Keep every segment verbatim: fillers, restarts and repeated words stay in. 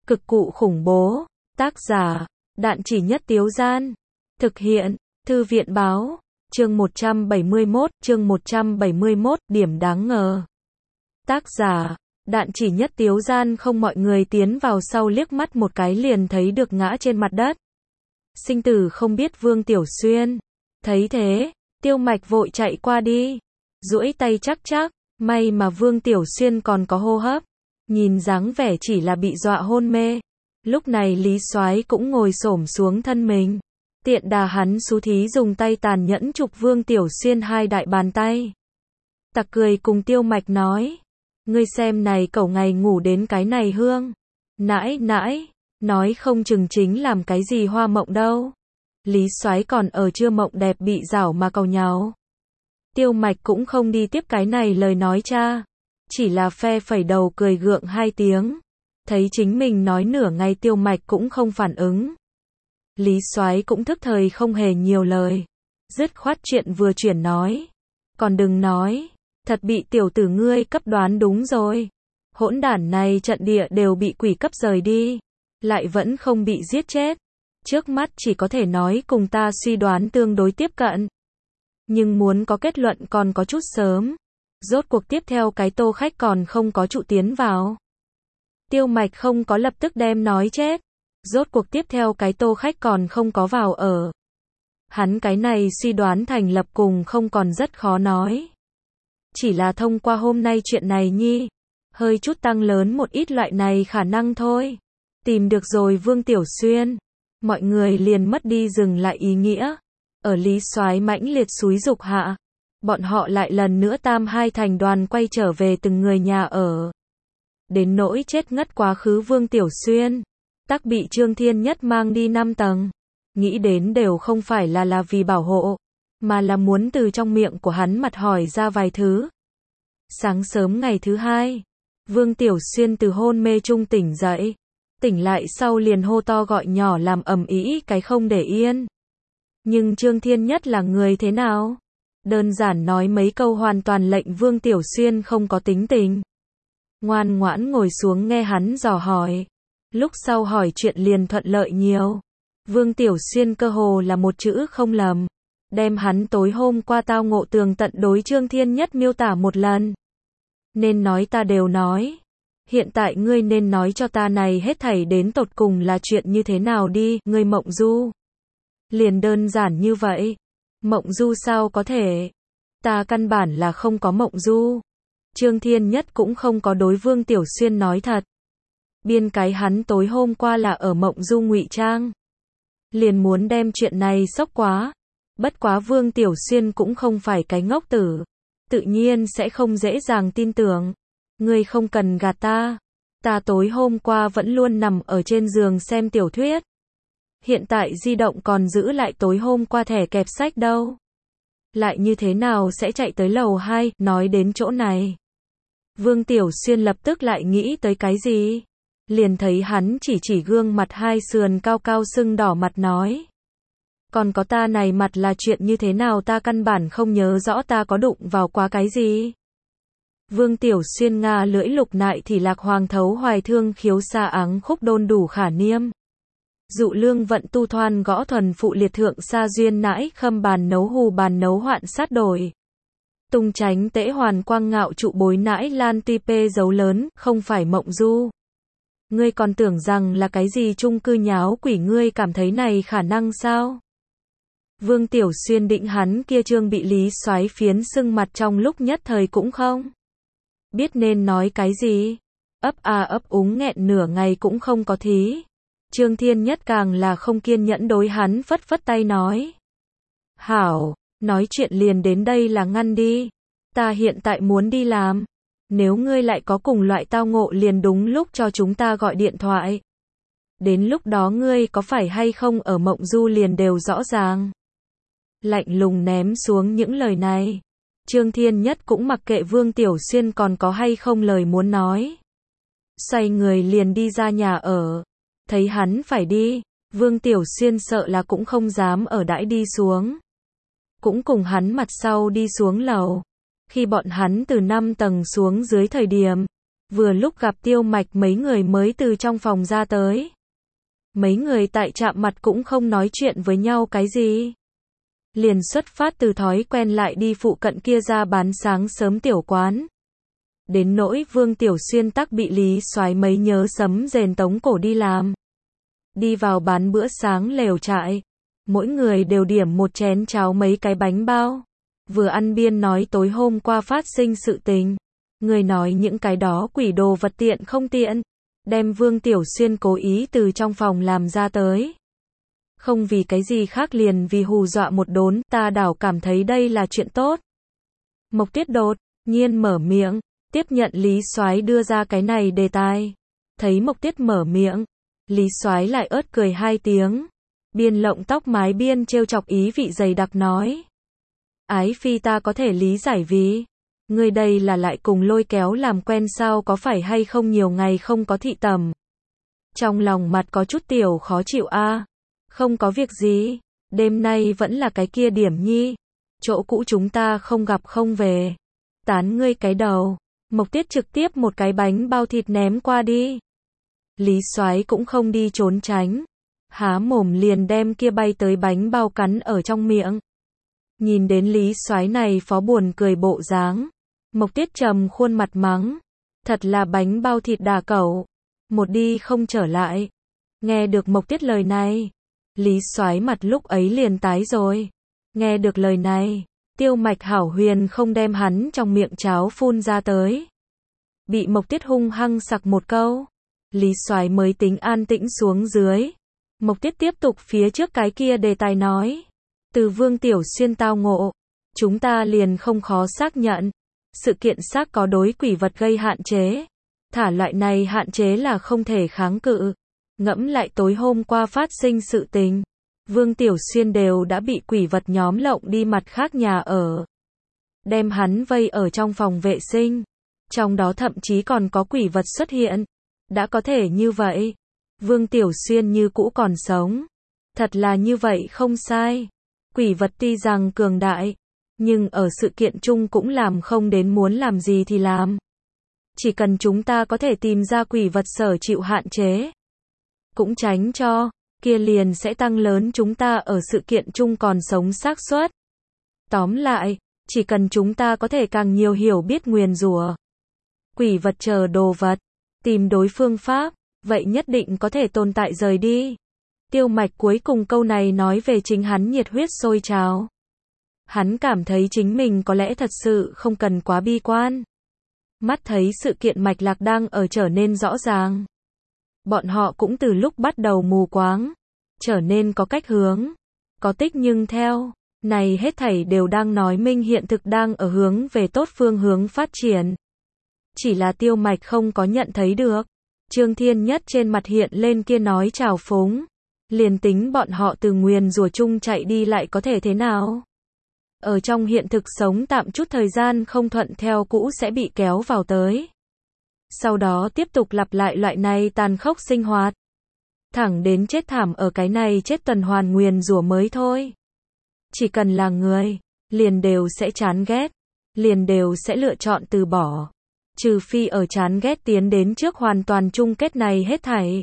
Cực cụ khủng bố. Tác giả, Đạn Chỉ Nhất Tiếu Gian. Thực hiện, Thư viện báo. Chương một trăm bảy mươi mốt, chương một trăm bảy mươi mốt, điểm đáng ngờ. Tác giả, Đạn Chỉ Nhất Tiếu Gian. Không, mọi người tiến vào sau liếc mắt một cái liền thấy được ngã trên mặt đất. Sinh tử không biết Vương Tiểu Xuyên. Thấy thế, Tiêu Mạch vội chạy qua đi, duỗi tay chắc chắc, may mà Vương Tiểu Xuyên còn có hô hấp, nhìn dáng vẻ chỉ là bị dọa hôn mê. Lúc này Lý Soái cũng ngồi xổm xuống thân mình, tiện đà hắn xú thí dùng tay tàn nhẫn chụp Vương Tiểu Xuyên hai đại bàn tay. Tặc cười cùng Tiêu Mạch nói, ngươi xem này cẩu ngày ngủ đến cái này hương, nãi nãi, nói không chừng chính làm cái gì hoa mộng đâu. Lý Soái còn ở chưa mộng đẹp bị rảo mà cầu nháo. Tiêu Mạch cũng không đi tiếp cái này lời nói cha, chỉ là phe phẩy đầu cười gượng hai tiếng. Thấy chính mình nói nửa ngày Tiêu Mạch cũng không phản ứng. Lý Soái cũng thức thời không hề nhiều lời, dứt khoát chuyện vừa chuyển nói. Còn đừng nói, thật bị tiểu tử ngươi cấp đoán đúng rồi. Hỗn đản này trận địa đều bị quỷ cấp rời đi, lại vẫn không bị giết chết. Trước mắt chỉ có thể nói cùng ta suy đoán tương đối tiếp cận. Nhưng muốn có kết luận còn có chút sớm. Rốt cuộc tiếp theo cái tô khách còn không có trụ tiến vào. Tiêu Mạch không có lập tức đem nói chết. Rốt cuộc tiếp theo cái tô khách còn không có vào ở. Hắn cái này suy đoán thành lập cùng không còn rất khó nói. Chỉ là thông qua hôm nay chuyện này nhi, hơi chút tăng lớn một ít loại này khả năng thôi. Tìm được rồi Vương Tiểu Xuyên, mọi người liền mất đi dừng lại ý nghĩa. Ở Lý Soái mãnh liệt xúi dục hạ, bọn họ lại lần nữa tam hai thành đoàn quay trở về từng người nhà ở. Đến nỗi chết ngất quá khứ Vương Tiểu Xuyên, tắc bị Trương Thiên Nhất mang đi năm tầng. Nghĩ đến đều không phải là là vì bảo hộ, mà là muốn từ trong miệng của hắn mặt hỏi ra vài thứ. Sáng sớm ngày thứ hai, Vương Tiểu Xuyên từ hôn mê trung tỉnh dậy. Tỉnh lại sau liền hô to gọi nhỏ làm ầm ĩ cái không để yên. Nhưng Trương Thiên Nhất là người thế nào? Đơn giản nói mấy câu hoàn toàn lệnh Vương Tiểu Xuyên không có tính tình. Ngoan ngoãn ngồi xuống nghe hắn dò hỏi. Lúc sau hỏi chuyện liền thuận lợi nhiều. Vương Tiểu Xuyên cơ hồ là một chữ không lầm. Đem hắn tối hôm qua tao ngộ tường tận đối Trương Thiên Nhất miêu tả một lần. Nên nói ta đều nói. Hiện tại ngươi nên nói cho ta này hết thảy đến tột cùng là chuyện như thế nào đi, ngươi mộng du. Liền đơn giản như vậy. Mộng du sao có thể? Ta căn bản là không có mộng du. Trương Thiên Nhất cũng không có đối Vương Tiểu Xuyên nói thật. Biên cái hắn tối hôm qua là ở mộng du ngụy trang. Liền muốn đem chuyện này sốc quá. Bất quá Vương Tiểu Xuyên cũng không phải cái ngốc tử. Tự nhiên sẽ không dễ dàng tin tưởng. Ngươi không cần gạt ta. Ta tối hôm qua vẫn luôn nằm ở trên giường xem tiểu thuyết. Hiện tại di động còn giữ lại tối hôm qua thẻ kẹp sách đâu. Lại như thế nào sẽ chạy tới lầu hai, nói đến chỗ này. Vương Tiểu Xuyên lập tức lại nghĩ tới cái gì. Liền thấy hắn chỉ chỉ gương mặt hai sườn cao cao sưng đỏ mặt nói. Còn có ta này mặt là chuyện như thế nào ta căn bản không nhớ rõ ta có đụng vào quá cái gì. Vương Tiểu Xuyên nga lưỡi lục nại thì lạc hoàng thấu hoài thương khiếu xa áng khúc đôn đủ khả niêm. Dụ lương vận tu thoan gõ thuần phụ liệt thượng sa duyên nãi khâm bàn nấu hù bàn nấu hoạn sát đổi. Tung tránh tễ hoàn quang ngạo trụ bối nãi lan ti pê dấu lớn, không phải mộng du. Ngươi còn tưởng rằng là cái gì chung cư nháo quỷ ngươi cảm thấy này khả năng sao? Vương Tiểu Xuyên định hắn kia trương bị Lý Soái phiến sưng mặt trong lúc nhất thời cũng không biết nên nói cái gì. Ấp a ấp úng nghẹn nửa ngày cũng không có thí. Trương Thiên Nhất càng là không kiên nhẫn đối hắn phất phất tay nói. Hảo, nói chuyện liền đến đây là ngăn đi. Ta hiện tại muốn đi làm. Nếu ngươi lại có cùng loại tao ngộ liền đúng lúc cho chúng ta gọi điện thoại. Đến lúc đó ngươi có phải hay không ở mộng du liền đều rõ ràng. Lạnh lùng ném xuống những lời này. Trương Thiên Nhất cũng mặc kệ Vương Tiểu Xuyên còn có hay không lời muốn nói. Xoay người liền đi ra nhà ở. Thấy hắn phải đi, Vương Tiểu Xuyên sợ là cũng không dám ở đãi đi xuống. Cũng cùng hắn mặt sau đi xuống lầu. Khi bọn hắn từ năm tầng xuống dưới thời điểm, Vừa lúc gặp Tiêu Mạch mấy người mới từ trong phòng ra tới. Mấy người tại chạm mặt cũng không nói chuyện với nhau cái gì. Liền xuất phát từ thói quen lại đi phụ cận kia ra bán sáng sớm tiểu quán. Đến nỗi Vương Tiểu Xuyên tắc bị Lý Soái mấy nhớ sấm rền tống cổ đi làm. Đi vào bán bữa sáng lều trại. Mỗi người đều điểm một chén cháo mấy cái bánh bao. Vừa ăn biên nói tối hôm qua phát sinh sự tình. Người nói những cái đó quỷ đồ vật tiện không tiện. Đem Vương Tiểu Xuyên cố ý từ trong phòng làm ra tới. Không vì cái gì khác liền vì hù dọa một đốn, ta đảo cảm thấy đây là chuyện tốt. Mộc Tuyết đột nhiên mở miệng, tiếp nhận Lý Soái đưa ra cái này đề tài. Thấy Mộc Tuyết mở miệng, Lý Soái lại ớt cười hai tiếng. Biên lộng tóc mái biên trêu chọc ý vị dày đặc nói. Ái phi ta có thể lý giải vì. Người đây là lại cùng lôi kéo làm quen sao có phải hay không nhiều ngày không có thị tầm. Trong lòng mặt có chút tiểu khó chịu a à. Không có việc gì. Đêm nay vẫn là cái kia điểm nhi. Chỗ cũ chúng ta không gặp không về. Tán ngươi cái đầu. Mộc Tiết trực tiếp một cái bánh bao thịt ném qua đi. Lý Soái cũng không đi trốn tránh. Há mồm liền đem kia bay tới bánh bao cắn ở trong miệng. Nhìn đến Lý Soái này phó buồn cười bộ dáng. Mộc Tiết trầm khuôn mặt mắng. Thật là bánh bao thịt đà cẩu. Một đi không trở lại. Nghe được Mộc Tiết lời này. Lý Soái mặt lúc ấy liền tái rồi. Nghe được lời này. Tiêu Mạch hảo huyền không đem hắn trong miệng cháo phun ra tới. Bị Mộc Tiết hung hăng sặc một câu. Lý Soái mới tính an tĩnh xuống dưới. Mộc Tiết tiếp tục phía trước cái kia đề tài nói. Từ Vương Tiểu Xuyên tao ngộ. Chúng ta liền không khó xác nhận. Sự kiện xác có đối quỷ vật gây hạn chế. Thả loại này hạn chế là không thể kháng cự. Ngẫm lại tối hôm qua phát sinh sự tình. Vương Tiểu Xuyên đều đã bị quỷ vật nhóm lộng đi mặt khác nhà ở. Đem hắn vây ở trong phòng vệ sinh. Trong đó thậm chí còn có quỷ vật xuất hiện. Đã có thể như vậy. Vương Tiểu Xuyên như cũ còn sống. Thật là như vậy không sai. Quỷ vật tuy rằng cường đại. Nhưng ở sự kiện chung cũng làm không đến muốn làm gì thì làm. Chỉ cần chúng ta có thể tìm ra quỷ vật sở chịu hạn chế. Cũng tránh cho, kia liền sẽ tăng lớn chúng ta ở sự kiện chung còn sống xác suất. Tóm lại, chỉ cần chúng ta có thể càng nhiều hiểu biết nguyền rủa, quỷ vật chờ đồ vật, tìm đối phương pháp, vậy nhất định có thể tồn tại rời đi. Tiêu Mạch cuối cùng câu này nói về chính hắn nhiệt huyết sôi trào. Hắn cảm thấy chính mình có lẽ thật sự không cần quá bi quan. Mắt thấy sự kiện mạch lạc đang ở trở nên rõ ràng. Bọn họ cũng từ lúc bắt đầu mù quáng, trở nên có cách hướng, có tích nhưng theo. Này hết thảy đều đang nói minh hiện thực đang ở hướng về tốt phương hướng phát triển. Chỉ là Tiêu Mạch không có nhận thấy được. Trương Thiên Nhất trên mặt hiện lên kia nói trào phúng. Liền tính bọn họ từ nguyền rủa chung chạy đi lại có thể thế nào? Ở trong hiện thực sống tạm chút thời gian không thuận theo cũ sẽ bị kéo vào tới. Sau đó tiếp tục lặp lại loại này tàn khốc sinh hoạt. Thẳng đến chết thảm ở cái này chết tuần hoàn nguyền rủa mới thôi. Chỉ cần là người, liền đều sẽ chán ghét, liền đều sẽ lựa chọn từ bỏ. Trừ phi ở chán ghét tiến đến trước hoàn toàn chung kết này hết thảy.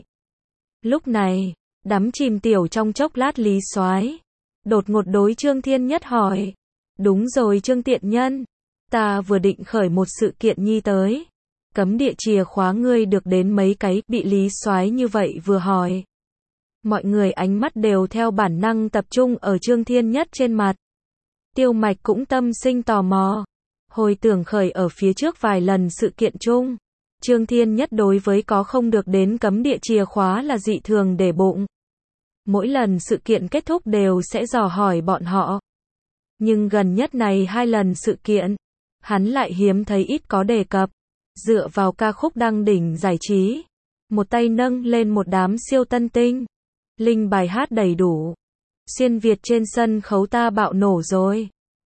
Lúc này, đắm chìm tiểu trong chốc lát Lý Soái đột ngột đối Trương Thiên Nhất hỏi. Đúng rồi Trương Tiện Nhân, ta vừa định khởi một sự kiện nhi tới. Cấm địa chìa khóa ngươi được đến mấy cái, bị Lý Soái như vậy vừa hỏi. Mọi người ánh mắt đều theo bản năng tập trung ở Trương Thiên Nhất trên mặt. Tiêu Mạch cũng tâm sinh tò mò. Hồi tưởng khởi ở phía trước vài lần sự kiện chung. Trương Thiên Nhất đối với có không được đến cấm địa chìa khóa là dị thường để bụng. Mỗi lần sự kiện kết thúc đều sẽ dò hỏi bọn họ. Nhưng gần nhất này hai lần sự kiện, hắn lại hiếm thấy ít có đề cập. Dựa vào ca khúc đăng đỉnh giải trí, một tay nâng lên một đám siêu tân tinh. Linh bài hát đầy đủ. Xuyên Việt trên sân khấu ta bạo nổ rồi.